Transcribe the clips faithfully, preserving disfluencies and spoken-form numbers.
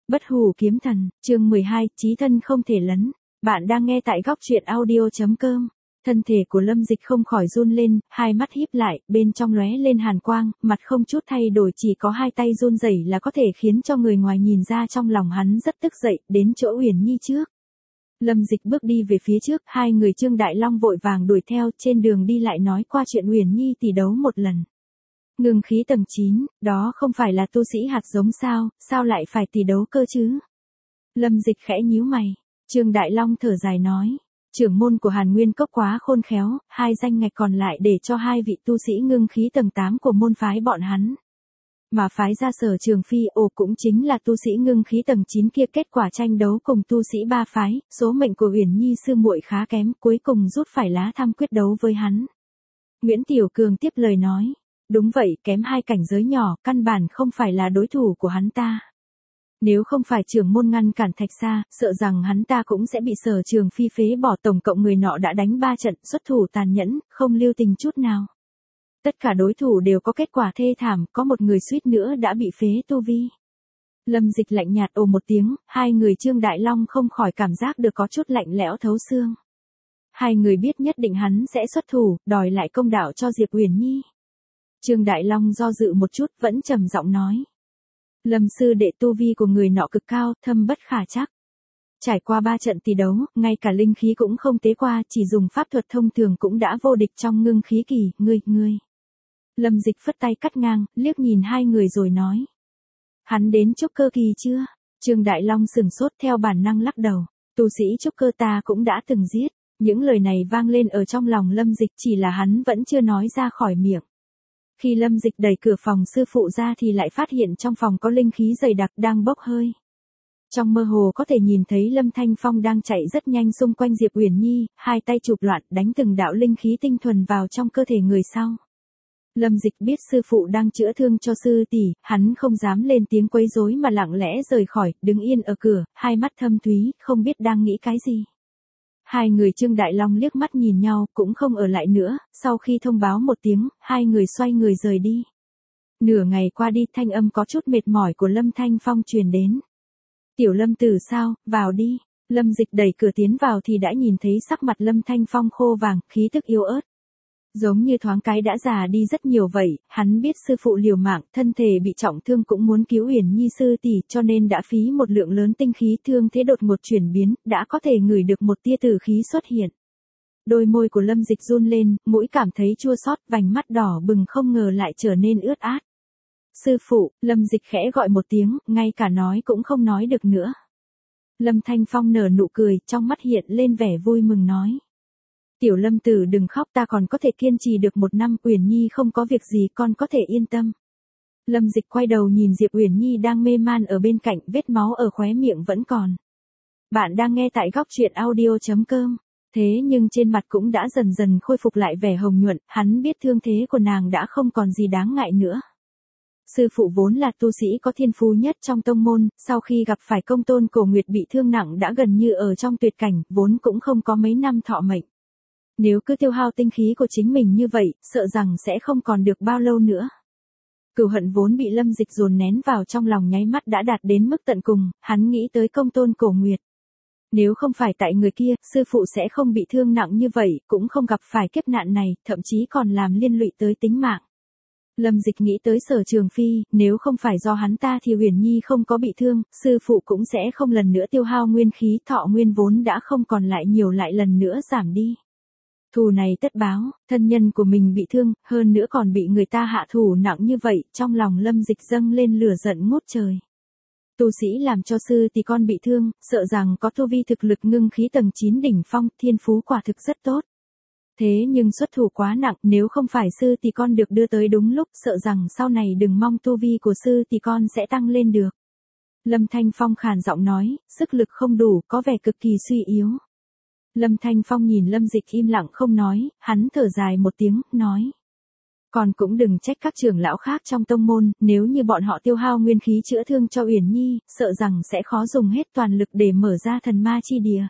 Bất hủ kiếm thần, chương mười hai, chí thân không thể lấn. Bạn đang nghe tại góc truyện audio.com. Thân thể của Lâm Dịch không khỏi run lên, hai mắt híp lại, bên trong lóe lên hàn quang, mặt không chút thay đổi, chỉ có hai tay run rẩy là có thể khiến cho người ngoài nhìn ra trong lòng hắn rất tức giận, đến chỗ Uyển Nhi trước. Lâm Dịch bước đi về phía trước, hai người Trương Đại Long vội vàng đuổi theo, trên đường đi lại nói qua chuyện Uyển Nhi tỷ đấu một lần. Ngưng khí tầng chín, đó không phải là tu sĩ hạt giống sao, sao lại phải tỷ đấu cơ chứ? Lâm Dịch khẽ nhíu mày, Trương Đại Long thở dài nói, trưởng môn của Hàn Nguyên Cốc quá khôn khéo, hai danh ngạch còn lại để cho hai vị tu sĩ ngưng khí tầng tám của môn phái bọn hắn. Mà phái ra Sở Trường Phi ồ cũng chính là tu sĩ ngưng khí tầng chín kia, kết quả tranh đấu cùng tu sĩ ba phái, số mệnh của Uyển Nhi sư muội khá kém, cuối cùng rút phải lá thăm quyết đấu với hắn. Nguyễn Tiểu Cường tiếp lời nói, đúng vậy, kém hai cảnh giới nhỏ, căn bản không phải là đối thủ của hắn ta. Nếu không phải trưởng môn ngăn cản Thạch Sa, sợ rằng hắn ta cũng sẽ bị Sở Trường Phi phế bỏ. Tổng cộng người nọ đã đánh ba trận, xuất thủ tàn nhẫn, không lưu tình chút nào. Tất cả đối thủ đều có kết quả thê thảm, có một người suýt nữa đã bị phế tu vi. Lâm Dịch lạnh nhạt ồ một tiếng, hai người Trương Đại Long không khỏi cảm giác được có chút lạnh lẽo thấu xương. Hai người biết nhất định hắn sẽ xuất thủ, đòi lại công đạo cho Diệp Uyển Nhi. Trương Đại Long do dự một chút, vẫn trầm giọng nói. Lâm sư đệ tu vi của người nọ cực cao, thâm bất khả trắc. Trải qua ba trận tỷ đấu, ngay cả linh khí cũng không tế qua, chỉ dùng pháp thuật thông thường cũng đã vô địch trong ngưng khí kỳ, ngươi, ngươi. Lâm Dịch phất tay cắt ngang, liếc nhìn hai người rồi nói. Hắn đến trúc cơ kỳ chưa? Trương Đại Long sừng sốt theo bản năng lắc đầu, tu sĩ trúc cơ ta cũng đã từng giết. Những lời này vang lên ở trong lòng Lâm Dịch, chỉ là hắn vẫn chưa nói ra khỏi miệng. Khi Lâm Dịch đẩy cửa phòng sư phụ ra thì lại phát hiện trong phòng có linh khí dày đặc đang bốc hơi. Trong mơ hồ có thể nhìn thấy Lâm Thanh Phong đang chạy rất nhanh xung quanh Diệp Uyển Nhi, hai tay chụp loạn đánh từng đạo linh khí tinh thuần vào trong cơ thể người sau. Lâm Dịch biết sư phụ đang chữa thương cho sư tỷ, hắn không dám lên tiếng quấy rối mà lặng lẽ rời khỏi, đứng yên ở cửa, hai mắt thâm thúy, không biết đang nghĩ cái gì. Hai người Trương Đại Long liếc mắt nhìn nhau, cũng không ở lại nữa, sau khi thông báo một tiếng, hai người xoay người rời đi. Nửa ngày qua đi, thanh âm có chút mệt mỏi của Lâm Thanh Phong truyền đến. Tiểu Lâm tử sao, vào đi. Lâm Dịch đẩy cửa tiến vào thì đã nhìn thấy sắc mặt Lâm Thanh Phong khô vàng, khí tức yếu ớt. Giống như thoáng cái đã già đi rất nhiều vậy, hắn biết sư phụ liều mạng, thân thể bị trọng thương cũng muốn cứu Uyển Nhi sư tỷ, cho nên đã phí một lượng lớn tinh khí, thương thế đột ngột chuyển biến, đã có thể ngửi được một tia tử khí xuất hiện. Đôi môi của Lâm Dịch run lên, mũi cảm thấy chua xót, vành mắt đỏ bừng không ngờ lại trở nên ướt át. Sư phụ, Lâm Dịch khẽ gọi một tiếng, ngay cả nói cũng không nói được nữa. Lâm Thanh Phong nở nụ cười, trong mắt hiện lên vẻ vui mừng nói. Tiểu Lâm tử đừng khóc, ta còn có thể kiên trì được một năm, Uyển Nhi không có việc gì, con có thể yên tâm. Lâm Dịch quay đầu nhìn Diệp Uyển Nhi đang mê man ở bên cạnh, vết máu ở khóe miệng vẫn còn. Bạn đang nghe tại góc truyện audio.com. Thế nhưng trên mặt cũng đã dần dần khôi phục lại vẻ hồng nhuận, hắn biết thương thế của nàng đã không còn gì đáng ngại nữa. Sư phụ vốn là tu sĩ có thiên phú nhất trong tông môn, sau khi gặp phải Công Tôn Cổ Nguyệt bị thương nặng đã gần như ở trong tuyệt cảnh, vốn cũng không có mấy năm thọ mệnh. Nếu cứ tiêu hao tinh khí của chính mình như vậy, sợ rằng sẽ không còn được bao lâu nữa. Cừu hận vốn bị Lâm Dịch dồn nén vào trong lòng nháy mắt đã đạt đến mức tận cùng, hắn nghĩ tới Công Tôn Cổ Nguyệt. Nếu không phải tại người kia, sư phụ sẽ không bị thương nặng như vậy, cũng không gặp phải kiếp nạn này, thậm chí còn làm liên lụy tới tính mạng. Lâm Dịch nghĩ tới Sở Trường Phi, nếu không phải do hắn ta thì Uyển Nhi không có bị thương, sư phụ cũng sẽ không lần nữa tiêu hao nguyên khí, thọ nguyên vốn đã không còn lại nhiều lại lần nữa giảm đi. Thù này tất báo, thân nhân của mình bị thương, hơn nữa còn bị người ta hạ thủ nặng như vậy, trong lòng Lâm Dịch dâng lên lửa giận ngút trời. Tu sĩ làm cho sư thì con bị thương, sợ rằng có tu vi thực lực ngưng khí tầng chín đỉnh phong, thiên phú quả thực rất tốt. Thế nhưng xuất thủ quá nặng, nếu không phải sư thì con được đưa tới đúng lúc, sợ rằng sau này đừng mong tu vi của sư thì con sẽ tăng lên được. Lâm Thanh Phong khàn giọng nói, sức lực không đủ, có vẻ cực kỳ suy yếu. Lâm Thanh Phong nhìn Lâm Dịch im lặng không nói, hắn thở dài một tiếng, nói. Còn cũng đừng trách các trưởng lão khác trong tông môn, nếu như bọn họ tiêu hao nguyên khí chữa thương cho Uyển Nhi, sợ rằng sẽ khó dùng hết toàn lực để mở ra thần ma chi địa.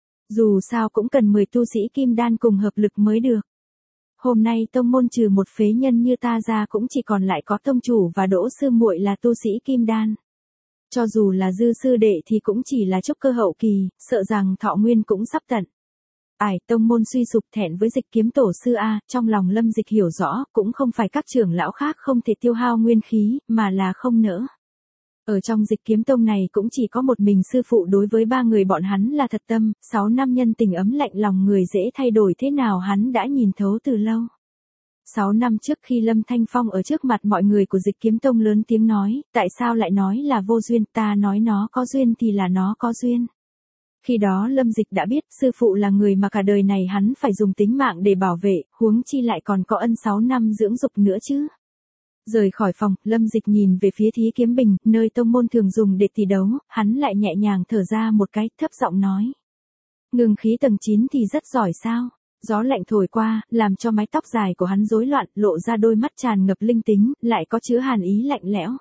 Dù sao cũng cần mười tu sĩ kim đan cùng hợp lực mới được. Hôm nay tông môn trừ một phế nhân như ta ra cũng chỉ còn lại có tông chủ và Đỗ sư muội là tu sĩ kim đan. Cho dù là Dư sư đệ thì cũng chỉ là trúc cơ hậu kỳ, sợ rằng thọ nguyên cũng sắp tận. Ải, tông môn suy sụp thẹn với Dịch Kiếm tổ sư a, trong lòng Lâm Dịch hiểu rõ, cũng không phải các trưởng lão khác không thể tiêu hao nguyên khí, mà là không nỡ. Ở trong Dịch Kiếm tông này cũng chỉ có một mình sư phụ đối với ba người bọn hắn là thật tâm, sáu năm nhân tình ấm lạnh lòng người dễ thay đổi thế nào hắn đã nhìn thấu từ lâu. Sáu năm trước khi Lâm Thanh Phong ở trước mặt mọi người của Dịch Kiếm tông lớn tiếng nói, tại sao lại nói là vô duyên, ta nói nó có duyên thì là nó có duyên. Khi đó Lâm Dịch đã biết sư phụ là người mà cả đời này hắn phải dùng tính mạng để bảo vệ, huống chi lại còn có ân sáu năm dưỡng dục nữa chứ. Rời khỏi phòng, Lâm Dịch nhìn về phía Thí Kiếm Bình, nơi tông môn thường dùng để tỷ đấu, hắn lại nhẹ nhàng thở ra một cái, thấp giọng nói. Ngưng khí tầng chín thì rất giỏi sao? Gió lạnh thổi qua, làm cho mái tóc dài của hắn rối loạn, lộ ra đôi mắt tràn ngập linh tính, lại có chứa hàn ý lạnh lẽo.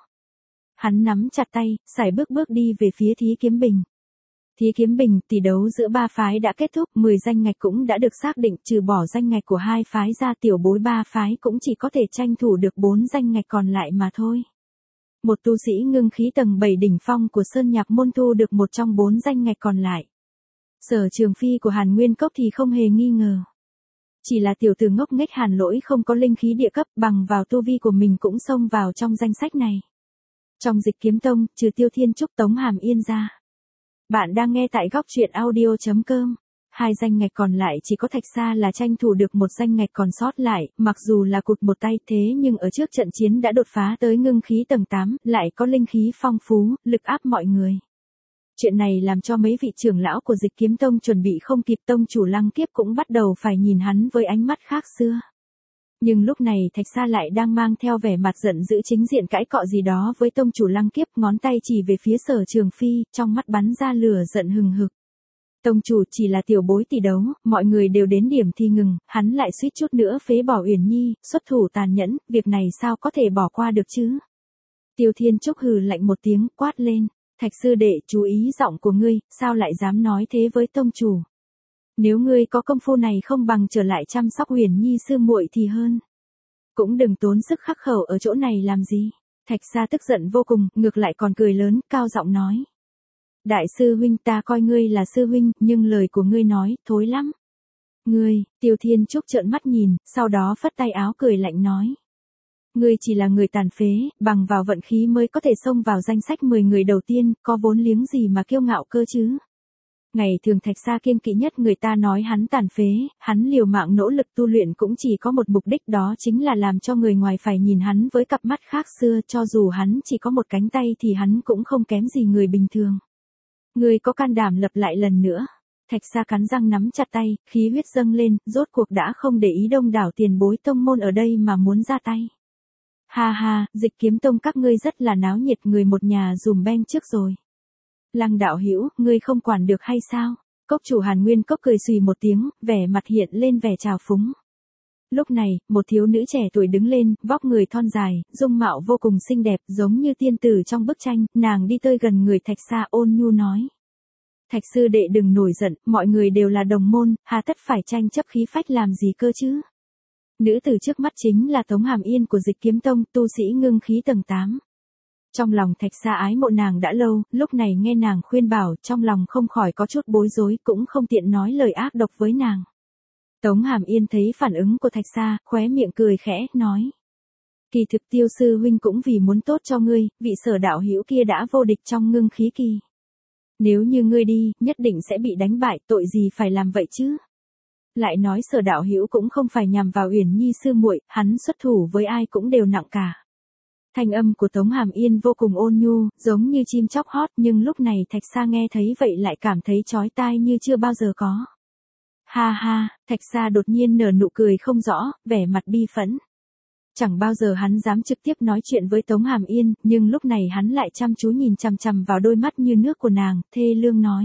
Hắn nắm chặt tay, sải bước bước đi về phía Thí Kiếm Bình. Thí Kiếm Bình, tỷ đấu giữa ba phái đã kết thúc, mười danh ngạch cũng đã được xác định, trừ bỏ danh ngạch của hai phái ra, tiểu bối ba phái cũng chỉ có thể tranh thủ được bốn danh ngạch còn lại mà thôi. Một tu sĩ ngưng khí tầng bảy đỉnh phong của Sơn Nhạc môn thu được một trong bốn danh ngạch còn lại. Sở Trường Phi của Hàn Nguyên Cốc thì không hề nghi ngờ. Chỉ là tiểu tử ngốc nghếch Hàn Lỗi không có linh khí địa cấp, bằng vào tu vi của mình cũng xông vào trong danh sách này. Trong Dịch Kiếm tông, trừ Tiêu Thiên Trúc Tống Hàm Yên ra. Bạn đang nghe tại góc truyện audio chấm com. Hai danh ngạch còn lại chỉ có Thạch Sa là tranh thủ được một danh ngạch còn sót lại, mặc dù là cụt một tay thế nhưng ở trước trận chiến đã đột phá tới ngưng khí tầng tám, lại có linh khí phong phú, lực áp mọi người. Chuyện này làm cho mấy vị trưởng lão của Dịch Kiếm tông chuẩn bị không kịp, tông chủ Lăng Kiếp cũng bắt đầu phải nhìn hắn với ánh mắt khác xưa. Nhưng lúc này Thạch Sa lại đang mang theo vẻ mặt giận dữ chính diện cãi cọ gì đó với tông chủ Lăng Kiếp, ngón tay chỉ về phía Sở Trường Phi, trong mắt bắn ra lửa giận hừng hực. Tông chủ chỉ là tiểu bối tỷ đấu, mọi người đều đến điểm thì ngừng, hắn lại suýt chút nữa phế bỏ Uyển Nhi, xuất thủ tàn nhẫn, việc này sao có thể bỏ qua được chứ? Tiêu Thiên Trúc hừ lạnh một tiếng, quát lên, Thạch sư đệ, chú ý giọng của ngươi, sao lại dám nói thế với tông chủ? Nếu ngươi có công phu này không bằng trở lại chăm sóc Uyển Nhi sư muội thì hơn. Cũng đừng tốn sức khắc khẩu ở chỗ này làm gì. Thạch Sa tức giận vô cùng, ngược lại còn cười lớn, cao giọng nói. Đại sư huynh, ta coi ngươi là sư huynh, nhưng lời của ngươi nói, thối lắm. Ngươi, Tiêu Thiên Trúc trợn mắt nhìn, sau đó phất tay áo cười lạnh nói. Ngươi chỉ là người tàn phế, bằng vào vận khí mới có thể xông vào danh sách mười người đầu tiên, có vốn liếng gì mà kiêu ngạo cơ chứ. Ngày thường Thạch Sa kiêng kỵ nhất người ta nói hắn tàn phế, hắn liều mạng nỗ lực tu luyện cũng chỉ có một mục đích, đó chính là làm cho người ngoài phải nhìn hắn với cặp mắt khác xưa, cho dù hắn chỉ có một cánh tay thì hắn cũng không kém gì người bình thường. Ngươi có can đảm lập lại lần nữa. Thạch Sa cắn răng nắm chặt tay, khí huyết dâng lên, rốt cuộc đã không để ý đông đảo tiền bối tông môn ở đây mà muốn ra tay. Ha ha, Dịch Kiếm tông các ngươi rất là náo nhiệt, người một nhà dùm beng trước rồi. Lăng đạo hữu, ngươi không quản được hay sao? Cốc chủ Hàn Nguyên Cốc cười xùy một tiếng, vẻ mặt hiện lên vẻ trào phúng. Lúc này, một thiếu nữ trẻ tuổi đứng lên, vóc người thon dài, dung mạo vô cùng xinh đẹp, giống như tiên tử trong bức tranh, nàng đi tới gần người Thạch Sa ôn nhu nói. Thạch sư đệ đừng nổi giận, mọi người đều là đồng môn, hà tất phải tranh chấp khí phách làm gì cơ chứ? Nữ tử trước mắt chính là Tống Hàm Yên của Dịch Kiếm tông, tu sĩ ngưng khí tầng tám. Trong lòng Thạch Sa ái mộ nàng đã lâu, lúc này nghe nàng khuyên bảo, trong lòng không khỏi có chút bối rối, cũng không tiện nói lời ác độc với nàng. Tống Hàm Yên thấy phản ứng của Thạch Sa, khóe miệng cười khẽ, nói. Kỳ thực Tiêu sư huynh cũng vì muốn tốt cho ngươi, vị Sở đạo hữu kia đã vô địch trong ngưng khí kỳ. Nếu như ngươi đi, nhất định sẽ bị đánh bại, tội gì phải làm vậy chứ? Lại nói Sở đạo hữu cũng không phải nhằm vào Uyển Nhi sư muội, hắn xuất thủ với ai cũng đều nặng cả. Thanh âm của Tống Hàm Yên vô cùng ôn nhu, giống như chim chóc hót, nhưng lúc này Thạch Sa nghe thấy vậy lại cảm thấy chói tai như chưa bao giờ có. Ha ha, Thạch Sa đột nhiên nở nụ cười không rõ, vẻ mặt bi phẫn. Chẳng bao giờ hắn dám trực tiếp nói chuyện với Tống Hàm Yên, nhưng lúc này hắn lại chăm chú nhìn chằm chằm vào đôi mắt như nước của nàng, thê lương nói.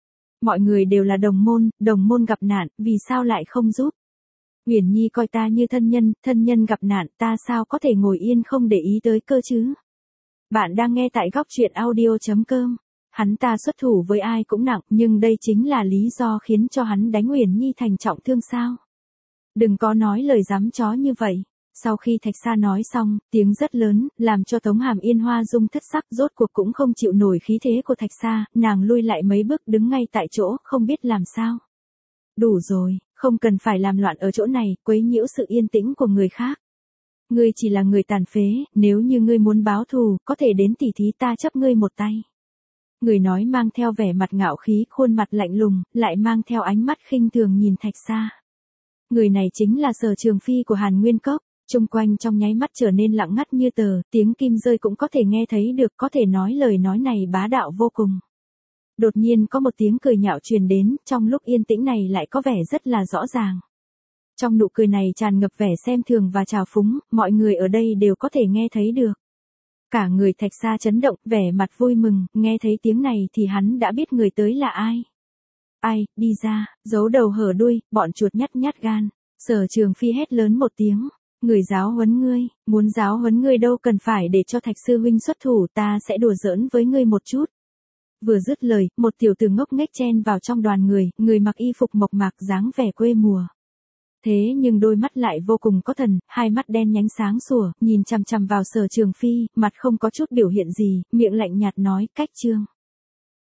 Mọi người đều là đồng môn, đồng môn gặp nạn, vì sao lại không giúp? Uyển Nhi coi ta như thân nhân, thân nhân gặp nạn, ta sao có thể ngồi yên không để ý tới cơ chứ? Bạn đang nghe tại góc truyện audio chấm com. Hắn ta xuất thủ với ai cũng nặng, nhưng đây chính là lý do khiến cho hắn đánh Uyển Nhi thành trọng thương sao? Đừng có nói lời dám chó như vậy. Sau khi Thạch Sa nói xong, tiếng rất lớn, làm cho Tống Hàm Yên hoa dung thất sắc, rốt cuộc cũng không chịu nổi khí thế của Thạch Sa, nàng lui lại mấy bước đứng ngay tại chỗ, không biết làm sao. Đủ rồi, không cần phải làm loạn ở chỗ này, quấy nhiễu sự yên tĩnh của người khác. Ngươi chỉ là người tàn phế, nếu như ngươi muốn báo thù, có thể đến tỉ thí ta chấp ngươi một tay. Người nói mang theo vẻ mặt ngạo khí, khuôn mặt lạnh lùng, lại mang theo ánh mắt khinh thường nhìn Thạch Sa. Người này chính là Sở Trường Phi của Hàn Nguyên Cốc. Trung quanh trong nháy mắt trở nên lặng ngắt như tờ, tiếng kim rơi cũng có thể nghe thấy được, có thể nói lời nói này bá đạo vô cùng. Đột nhiên có một tiếng cười nhạo truyền đến, trong lúc yên tĩnh này lại có vẻ rất là rõ ràng. Trong nụ cười này tràn ngập vẻ xem thường và trào phúng, mọi người ở đây đều có thể nghe thấy được. Cả người Thạch Sa chấn động, vẻ mặt vui mừng, nghe thấy tiếng này thì hắn đã biết người tới là ai. Ai, đi ra, giấu đầu hở đuôi, bọn chuột nhắt nhát gan. Sở Trường Phi hét lớn một tiếng. Người giáo huấn ngươi, muốn giáo huấn ngươi đâu cần phải để cho Thạch sư huynh xuất thủ, ta sẽ đùa giỡn với ngươi một chút. Vừa dứt lời, một tiểu tử ngốc nghếch chen vào trong đoàn người, người mặc y phục mộc mạc dáng vẻ quê mùa. Thế nhưng đôi mắt lại vô cùng có thần, hai mắt đen nhánh sáng sủa, nhìn chằm chằm vào Sở Trường Phi, mặt không có chút biểu hiện gì, miệng lạnh nhạt nói, cách trương.